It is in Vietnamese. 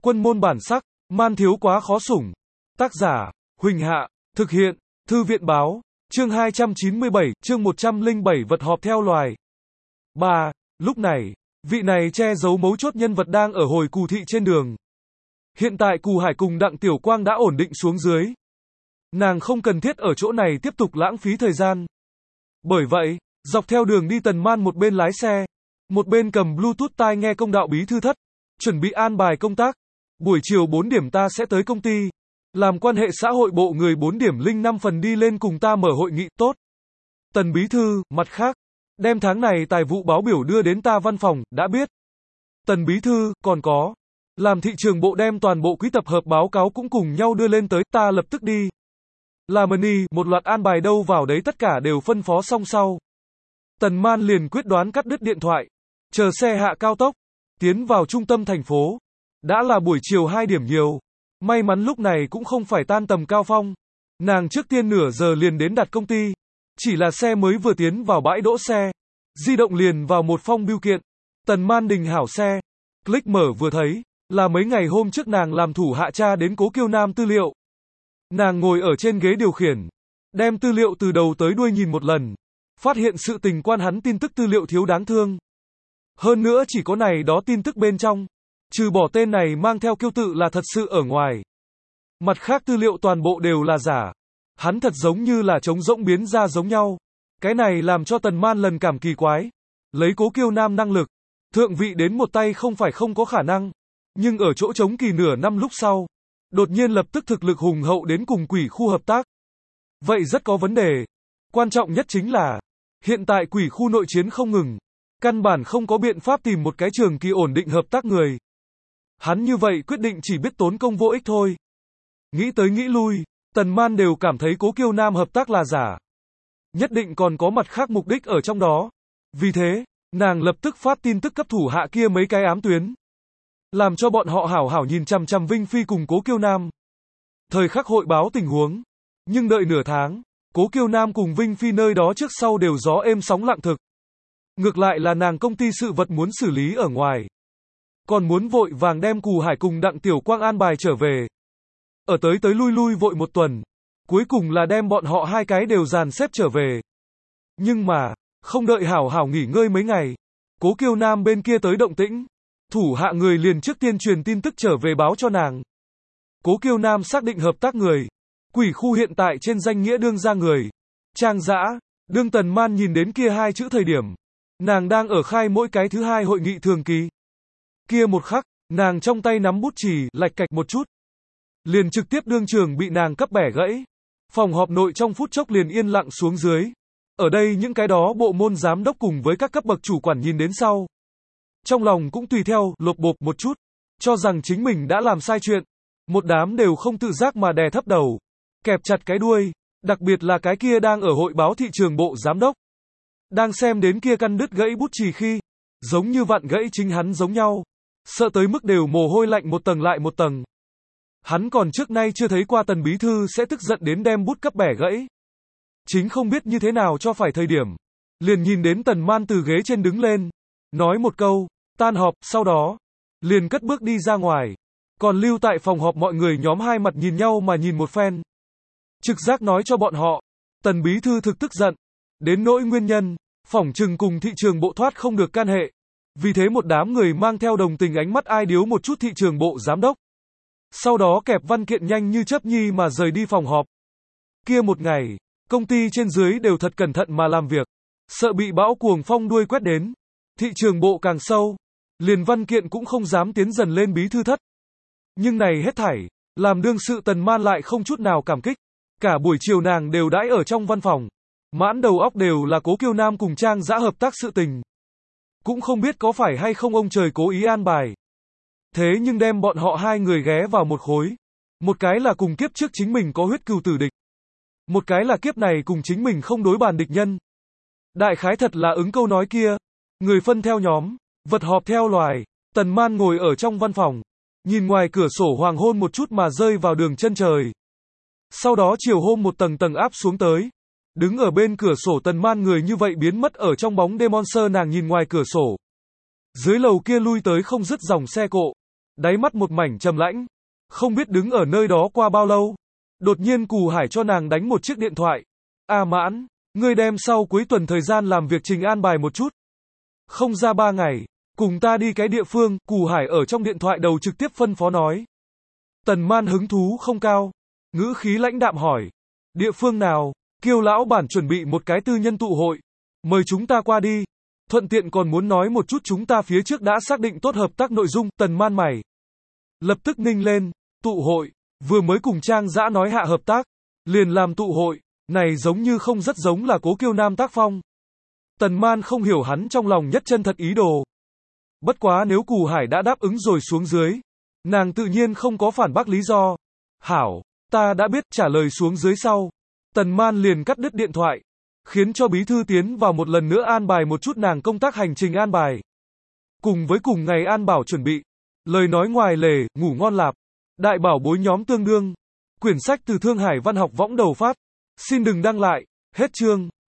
Quân môn bản sắc, man thiếu quá khó sủng. Tác giả, Huỳnh Hạ, thực hiện, Thư viện báo, chương 297, chương 107 vật họp theo loài. 3. Lúc này, vị này che giấu mấu chốt nhân vật đang ở hồi Cù Thị trên đường. Hiện tại Cù Hải cùng Đặng Tiểu Quang đã ổn định xuống dưới. Nàng không cần thiết ở chỗ này tiếp tục lãng phí thời gian. Bởi vậy, dọc theo đường đi Tần Man một bên lái xe, một bên cầm Bluetooth tai nghe công đạo bí thư thất, chuẩn bị an bài công tác. Buổi chiều 4 điểm ta sẽ tới công ty, làm quan hệ xã hội bộ người 4 điểm linh 5 phần đi lên cùng ta mở hội nghị, tốt. Tần bí thư, mặt khác, đem tháng này tài vụ báo biểu đưa đến ta văn phòng, đã biết. Tần bí thư, còn có, làm thị trường bộ đem toàn bộ quý tập hợp báo cáo cũng cùng nhau đưa lên tới, ta lập tức đi. Là money, một loạt an bài đâu vào đấy tất cả đều phân phó xong sau. Tần Man liền quyết đoán cắt đứt điện thoại, chờ xe hạ cao tốc, tiến vào trung tâm thành phố. Đã là buổi chiều 2 điểm nhiều. May mắn lúc này cũng không phải tan tầm cao phong. Nàng trước tiên nửa giờ liền đến đặt công ty. Chỉ là xe mới vừa tiến vào bãi đỗ xe, di động liền vào một phong bưu kiện. Tần Man đình hảo xe. Click mở vừa thấy, là mấy ngày hôm trước nàng làm thủ hạ tra đến Cố Kiêu Nam tư liệu. Nàng ngồi ở trên ghế điều khiển, đem tư liệu từ đầu tới đuôi nhìn một lần. Phát hiện sự tình quan hắn tin tức tư liệu thiếu đáng thương. Hơn nữa chỉ có này đó tin tức bên trong, trừ bỏ tên này mang theo kiêu tự là thật sự ở ngoài. Mặt khác tư liệu toàn bộ đều là giả. Hắn thật giống như là trống rỗng biến ra giống nhau. Cái này làm cho Tần Man lần cảm kỳ quái. Lấy Cố Kiêu Nam năng lực, thượng vị đến một tay không phải không có khả năng. Nhưng ở chỗ trống kỳ nửa năm lúc sau, đột nhiên lập tức thực lực hùng hậu đến cùng quỷ khu hợp tác. Vậy rất có vấn đề. Quan trọng nhất chính là, hiện tại quỷ khu nội chiến không ngừng. Căn bản không có biện pháp tìm một cái trường kỳ ổn định hợp tác người. Hắn như vậy quyết định chỉ biết tốn công vô ích thôi. Nghĩ tới nghĩ lui, Tần Man đều cảm thấy Cố Kiêu Nam hợp tác là giả. Nhất định còn có mặt khác mục đích ở trong đó. Vì thế, nàng lập tức phát tin tức cấp thủ hạ kia mấy cái ám tuyến. Làm cho bọn họ hảo hảo nhìn chằm chằm Vinh Phi cùng Cố Kiêu Nam. Thời khắc hội báo tình huống. Nhưng đợi nửa tháng, Cố Kiêu Nam cùng Vinh Phi nơi đó trước sau đều gió êm sóng lặng thực. Ngược lại là nàng công ty sự vật muốn xử lý ở ngoài. Còn muốn vội vàng đem Cù Hải cùng Đặng Tiểu Quang an bài trở về. Ở tới lui lui vội một tuần. Cuối cùng là đem bọn họ hai cái đều dàn xếp trở về. Nhưng mà, không đợi hảo hảo nghỉ ngơi mấy ngày. Cố Kiêu Nam bên kia tới động tĩnh. Thủ hạ người liền trước tiên truyền tin tức trở về báo cho nàng. Cố Kiêu Nam xác định hợp tác người. Quỷ khu hiện tại trên danh nghĩa đương ra người. Trang Dã, đương Tần Man nhìn đến kia hai chữ thời điểm. Nàng đang ở khai mỗi cái thứ hai hội nghị thường kỳ. Kia một khắc, nàng trong tay nắm bút chì, lạch cạch một chút. Liền trực tiếp đương trường bị nàng cấp bẻ gãy. Phòng họp nội trong phút chốc liền yên lặng xuống dưới. Ở đây những cái đó bộ môn giám đốc cùng với các cấp bậc chủ quản nhìn đến sau. Trong lòng cũng tùy theo, lột bột một chút. Cho rằng chính mình đã làm sai chuyện. Một đám đều không tự giác mà đè thấp đầu. Kẹp chặt cái đuôi. Đặc biệt là cái kia đang ở hội báo thị trường bộ giám đốc. Đang xem đến kia căn đứt gãy bút chì khi. Giống như vặn gãy chính hắn giống nhau. Sợ tới mức đều mồ hôi lạnh một tầng lại một tầng. Hắn còn trước nay chưa thấy qua Tần bí thư sẽ tức giận đến đem bút cấp bẻ gãy. Chính không biết như thế nào cho phải thời điểm. Liền nhìn đến Tần Man từ ghế trên đứng lên. Nói một câu, tan họp, sau đó. Liền cất bước đi ra ngoài. Còn lưu tại phòng họp mọi người nhóm hai mặt nhìn nhau mà nhìn một phen. Trực giác nói cho bọn họ. Tần bí thư thực tức giận. Đến nỗi nguyên nhân, phỏng chừng cùng thị trường bộ thoát không được can hệ. Vì thế một đám người mang theo đồng tình ánh mắt ai điếu một chút thị trường bộ giám đốc. Sau đó kẹp văn kiện nhanh như chớp nhi mà rời đi phòng họp. Kia một ngày, công ty trên dưới đều thật cẩn thận mà làm việc. Sợ bị bão cuồng phong đuôi quét đến. Thị trường bộ càng sâu. Liền văn kiện cũng không dám tiến dần lên bí thư thất. Nhưng này hết thảy, làm đương sự Tần Man lại không chút nào cảm kích. Cả buổi chiều nàng đều đãi ở trong văn phòng. Mãn đầu óc đều là Cố Kiêu Nam cùng Trang Dã hợp tác sự tình. Cũng không biết có phải hay không ông trời cố ý an bài. Thế nhưng đem bọn họ hai người ghé vào một khối. Một cái là cùng kiếp trước chính mình có huyết cừu tử địch. Một cái là kiếp này cùng chính mình không đối bàn địch nhân. Đại khái thật là ứng câu nói kia. Người phân theo nhóm, vật họp theo loài. Tần Man ngồi ở trong văn phòng. Nhìn ngoài cửa sổ hoàng hôn một chút mà rơi vào đường chân trời. Sau đó chiều hôm một tầng tầng áp xuống tới. Đứng ở bên cửa sổ Tần Man người như vậy biến mất ở trong bóng đêm, monster nàng nhìn ngoài cửa sổ. Dưới lầu kia lui tới không dứt dòng xe cộ. đáy mắt một mảnh trầm lãnh. Không biết đứng ở nơi đó qua bao lâu. Đột nhiên Cù Hải cho nàng đánh một chiếc điện thoại. A Mãn, ngươi đem sau cuối tuần thời gian làm việc trình an bài một chút. Không ra 3 ngày, cùng ta đi cái địa phương, Cù Hải ở trong điện thoại đầu trực tiếp phân phó nói. Tần Man hứng thú không cao, ngữ khí lãnh đạm hỏi. Địa phương nào? Kiêu lão bản chuẩn bị một cái tư nhân tụ hội. Mời chúng ta qua đi. Thuận tiện còn muốn nói một chút chúng ta phía trước đã xác định tốt hợp tác nội dung. Tần Man mày lập tức ninh lên. Tụ hội, vừa mới cùng Trang Dã nói hạ hợp tác, liền làm tụ hội, này giống như không rất giống là Cố Kiêu Nam tác phong. Tần Man không hiểu hắn trong lòng nhất chân thật ý đồ. Bất quá nếu Cù Hải đã đáp ứng rồi xuống dưới, nàng tự nhiên không có phản bác lý do. Hảo, ta đã biết, trả lời xuống dưới sau. Tần Man liền cắt đứt điện thoại, khiến cho bí thư tiến vào một lần nữa an bài một chút nàng công tác hành trình an bài. Cùng với cùng ngày an bảo chuẩn bị, lời nói ngoài lề, ngủ ngon lạp. Đại bảo bối nhóm tương đương. Quyển sách từ Thương Hải Văn học võng đầu phát. Xin đừng đăng lại. Hết chương.